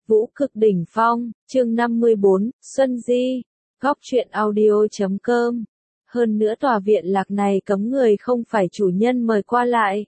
Vũ cực đỉnh phong, chương 54, Xuân Di, Góc truyện audio.com. Hơn nữa tòa viện lạc này cấm người không phải chủ nhân mời qua lại.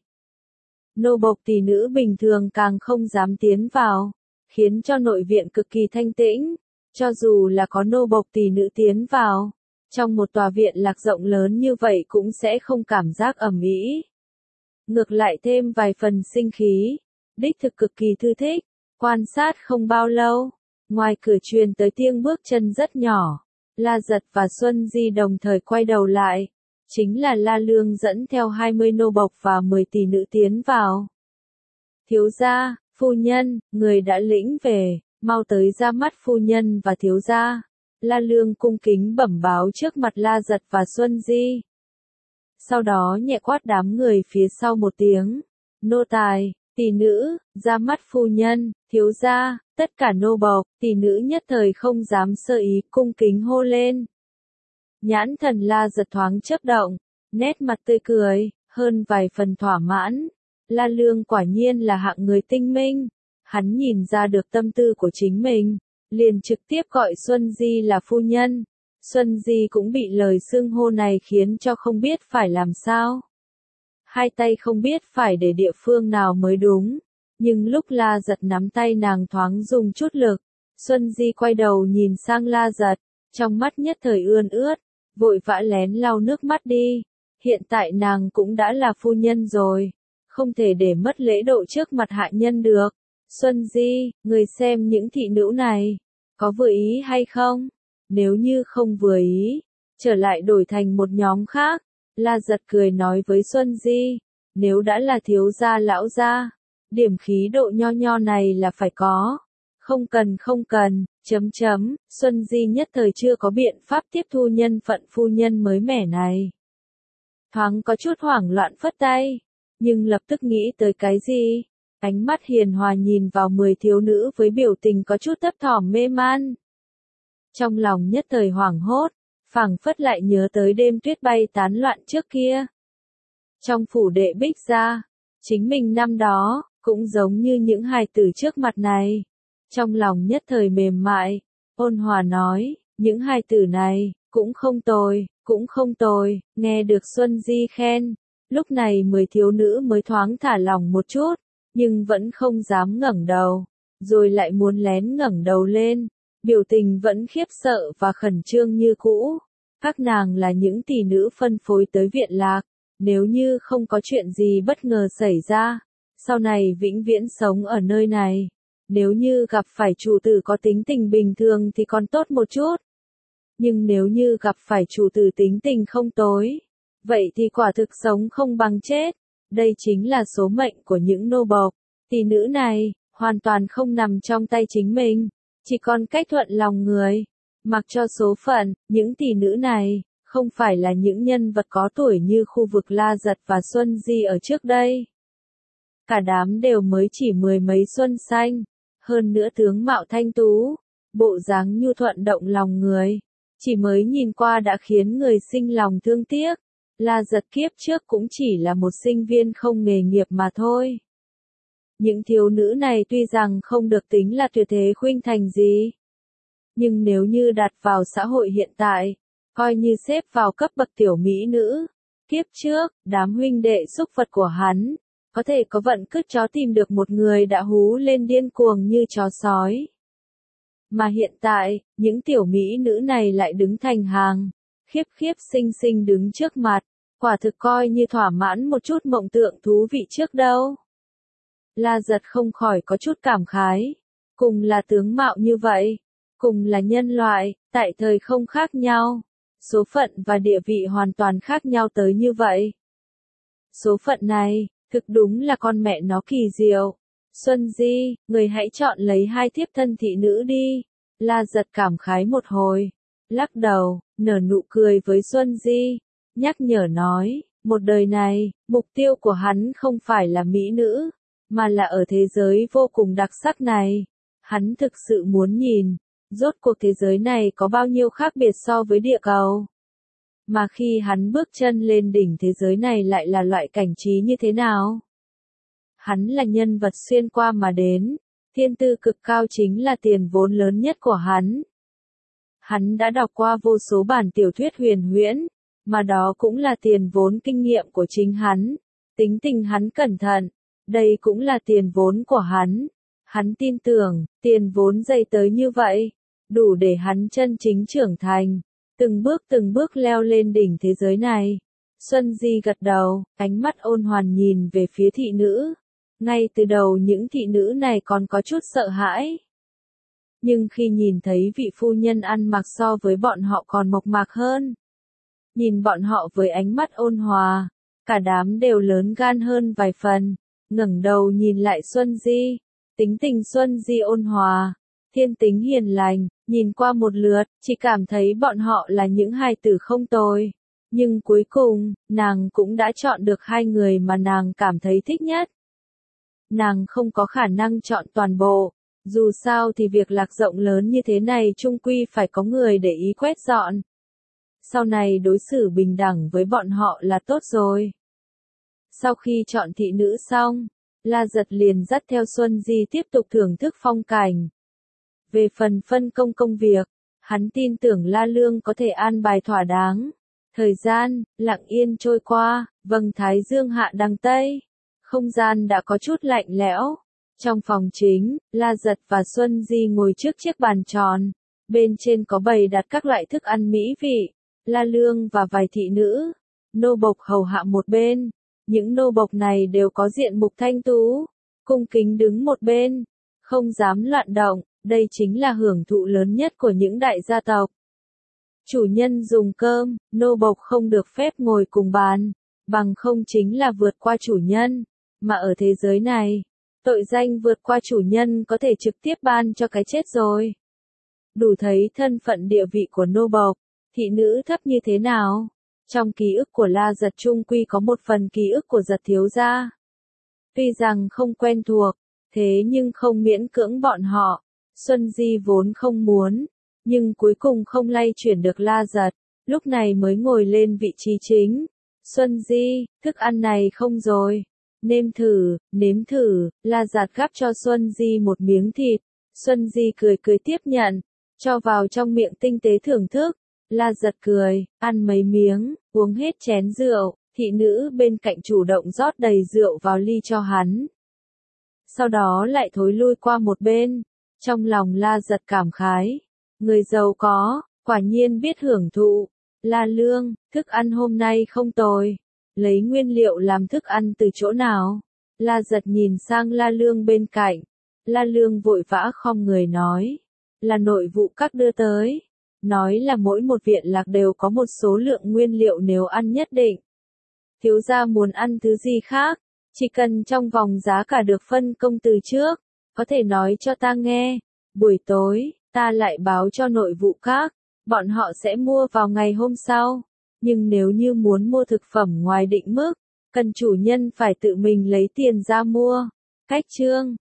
Nô bộc tỷ nữ bình thường càng không dám tiến vào, khiến cho nội viện cực kỳ thanh tĩnh. Cho dù là có nô bộc tỷ nữ tiến vào, trong một tòa viện lạc rộng lớn như vậy cũng sẽ không cảm giác ầm ĩ. Ngược lại thêm vài phần sinh khí, đích thực cực kỳ thư thích. Quan sát không bao lâu, ngoài cửa truyền tới tiếng bước chân rất nhỏ. La Giật và Xuân Di đồng thời quay đầu lại. Chính là La Lương dẫn theo 20 nô bộc và 10 tỷ nữ tiến vào. Thiếu gia, phu nhân, người đã lĩnh về, mau tới ra mắt phu nhân và thiếu gia. La Lương cung kính bẩm báo trước mặt La Giật và Xuân Di. Sau đó nhẹ quát đám người phía sau một tiếng. Nô tài, tỷ nữ, ra mắt phu nhân, thiếu gia, tất cả nô bộc, tỷ nữ nhất thời không dám sơ ý, cung kính hô lên. Nhãn thần La Giật thoáng chớp động, nét mặt tươi cười, hơn vài phần thỏa mãn. La Lương quả nhiên là hạng người tinh minh, hắn nhìn ra được tâm tư của chính mình, liền trực tiếp gọi Xuân Di là phu nhân. Xuân Di cũng bị lời xưng hô này khiến cho không biết phải làm sao. Hai tay không biết phải để địa phương nào mới đúng, nhưng lúc La Giật nắm tay nàng thoáng dùng chút lực, Xuân Di quay đầu nhìn sang La Giật, trong mắt nhất thời ươn ướt, vội vã lén lau nước mắt đi. Hiện tại nàng cũng đã là phu nhân rồi, không thể để mất lễ độ trước mặt hạ nhân được. Xuân Di, người xem những thị nữ này, có vừa ý hay không? Nếu như không vừa ý, trở lại đổi thành một nhóm khác. La Giật cười nói với Xuân Di, nếu đã là thiếu gia lão gia, điểm khí độ nho nho này là phải có. Không cần, Xuân Di nhất thời chưa có biện pháp tiếp thu nhân phận phu nhân mới mẻ này. Thoáng có chút hoảng loạn phất tay, nhưng lập tức nghĩ tới cái gì? Ánh mắt hiền hòa nhìn vào 10 thiếu nữ với biểu tình có chút thấp thỏm mê man. Trong lòng nhất thời hoảng hốt, phảng phất lại nhớ tới đêm tuyết bay tán loạn trước kia. Trong phủ đệ Bích gia, chính mình năm đó, cũng giống như những hài tử trước mặt này. Trong lòng nhất thời mềm mại, ôn hòa nói, những hài tử này, cũng không tồi, nghe được Xuân Di khen. Lúc này 10 thiếu nữ mới thoáng thả lòng một chút, nhưng vẫn không dám ngẩng đầu, rồi lại muốn lén ngẩng đầu lên. Biểu tình vẫn khiếp sợ và khẩn trương như cũ. Các nàng là những tỷ nữ phân phối tới viện lạc, nếu như không có chuyện gì bất ngờ xảy ra, sau này vĩnh viễn sống ở nơi này. Nếu như gặp phải chủ tử có tính tình bình thường thì còn tốt một chút. Nhưng nếu như gặp phải chủ tử tính tình không tối, vậy thì quả thực sống không bằng chết. Đây chính là số mệnh của những nô bộc. Tỷ nữ này, hoàn toàn không nằm trong tay chính mình, chỉ còn cách thuận lòng người. Mặc cho số phận, những tỷ nữ này, không phải là những nhân vật có tuổi như khu vực La Giật và Xuân Di ở trước đây. Cả đám đều mới chỉ 10 mấy xuân xanh, hơn nữa tướng mạo thanh tú, bộ dáng nhu thuận động lòng người. Chỉ mới nhìn qua đã khiến người sinh lòng thương tiếc. La Giật kiếp trước cũng chỉ là một sinh viên không nghề nghiệp mà thôi. Những thiếu nữ này tuy rằng không được tính là tuyệt thế khuynh thành gì, nhưng nếu như đặt vào xã hội hiện tại, coi như xếp vào cấp bậc tiểu mỹ nữ. Kiếp trước, đám huynh đệ xúc vật của hắn, có thể có vận cứt chó tìm được một người đã hú lên điên cuồng như chó sói. Mà hiện tại, những tiểu mỹ nữ này lại đứng thành hàng, khiếp xinh đứng trước mặt, quả thực coi như thỏa mãn một chút mộng tượng thú vị trước đâu. La Giật không khỏi có chút cảm khái, cùng là tướng mạo như vậy, cùng là nhân loại, tại thời không khác nhau, số phận và địa vị hoàn toàn khác nhau tới như vậy. Số phận này, thực đúng là con mẹ nó kỳ diệu. Xuân Di, người hãy chọn lấy 2 thiếp thân thị nữ đi. La Giật cảm khái một hồi, lắc đầu, nở nụ cười với Xuân Di, nhắc nhở nói, một đời này, mục tiêu của hắn không phải là mỹ nữ, mà là ở thế giới vô cùng đặc sắc này. Hắn thực sự muốn nhìn, rốt cuộc thế giới này có bao nhiêu khác biệt so với địa cầu. Mà khi hắn bước chân lên đỉnh thế giới này lại là loại cảnh trí như thế nào? Hắn là nhân vật xuyên qua mà đến, Thiên tư cực cao chính là tiền vốn lớn nhất của hắn. Hắn đã đọc qua vô số bản tiểu thuyết huyền huyễn, mà đó cũng là tiền vốn kinh nghiệm của chính hắn. Tính tình hắn cẩn thận, đây cũng là tiền vốn của hắn. Hắn tin tưởng, tiền vốn dày tới như vậy, đủ để hắn chân chính trưởng thành, từng bước leo lên đỉnh thế giới này. Xuân Di gật đầu, ánh mắt ôn hoàn nhìn về phía thị nữ. Ngay từ đầu những thị nữ này còn có chút sợ hãi. Nhưng khi nhìn thấy vị phu nhân ăn mặc so với bọn họ còn mộc mạc hơn, nhìn bọn họ với ánh mắt ôn hòa, cả đám đều lớn gan hơn vài phần, ngẩng đầu nhìn lại Xuân Di. Tính tình Xuân Di ôn hòa, thiên tính hiền lành, nhìn qua một lượt, chỉ cảm thấy bọn họ là những hài tử không tồi. Nhưng cuối cùng, nàng cũng đã chọn được hai người mà nàng cảm thấy thích nhất. Nàng không có khả năng chọn toàn bộ, dù sao thì việc lạc rộng lớn như thế này chung quy phải có người để ý quét dọn. Sau này đối xử bình đẳng với bọn họ là tốt rồi. Sau khi chọn thị nữ xong, La Giật liền dắt theo Xuân Di tiếp tục thưởng thức phong cảnh. Về phần phân công công việc, hắn tin tưởng La Lương có thể an bài thỏa đáng. Thời gian, lặng yên trôi qua, vầng thái dương hạ đằng Tây. Không gian đã có chút lạnh lẽo. Trong phòng chính, La Giật và Xuân Di ngồi trước chiếc bàn tròn. Bên trên có bày đặt các loại thức ăn mỹ vị. La Lương và vài thị nữ, nô bộc hầu hạ một bên. Những nô bộc này đều có diện mục thanh tú, cung kính đứng một bên, không dám loạn động. Đây chính là hưởng thụ lớn nhất của những đại gia tộc. Chủ nhân dùng cơm, nô bộc không được phép ngồi cùng bàn, bằng không chính là vượt qua chủ nhân. Mà ở thế giới này, tội danh vượt qua chủ nhân có thể trực tiếp ban cho cái chết rồi. Đủ thấy thân phận địa vị của nô bộc, thị nữ thấp như thế nào. Trong ký ức của La Giật chung quy có một phần ký ức của Giật thiếu gia. Tuy rằng không quen thuộc, thế nhưng không miễn cưỡng bọn họ. Xuân Di vốn không muốn, nhưng cuối cùng không lay chuyển được La Giật, lúc này mới ngồi lên vị trí chính. Xuân Di, thức ăn này không rồi. Nếm thử, La Giật gắp cho Xuân Di một miếng thịt. Xuân Di cười tiếp nhận, cho vào trong miệng tinh tế thưởng thức. La Giật cười, ăn mấy miếng, uống hết chén rượu, thị nữ bên cạnh chủ động rót đầy rượu vào ly cho hắn. Sau đó lại thối lui qua một bên. Trong lòng La Giật cảm khái, người giàu có, quả nhiên biết hưởng thụ. La Lương, thức ăn hôm nay không tồi, lấy nguyên liệu làm thức ăn từ chỗ nào? La Giật nhìn sang La Lương bên cạnh, La Lương vội vã khom người nói, là nội vụ các đưa tới, nói là mỗi một viện lạc đều có một số lượng nguyên liệu nếu ăn nhất định. Thiếu gia muốn ăn thứ gì khác, chỉ cần trong vòng giá cả được phân công từ trước. Có thể nói cho ta nghe, buổi tối, ta lại báo cho nội vụ các, bọn họ sẽ mua vào ngày hôm sau. Nhưng nếu như muốn mua thực phẩm ngoài định mức, cần chủ nhân phải tự mình lấy tiền ra mua. Cách chương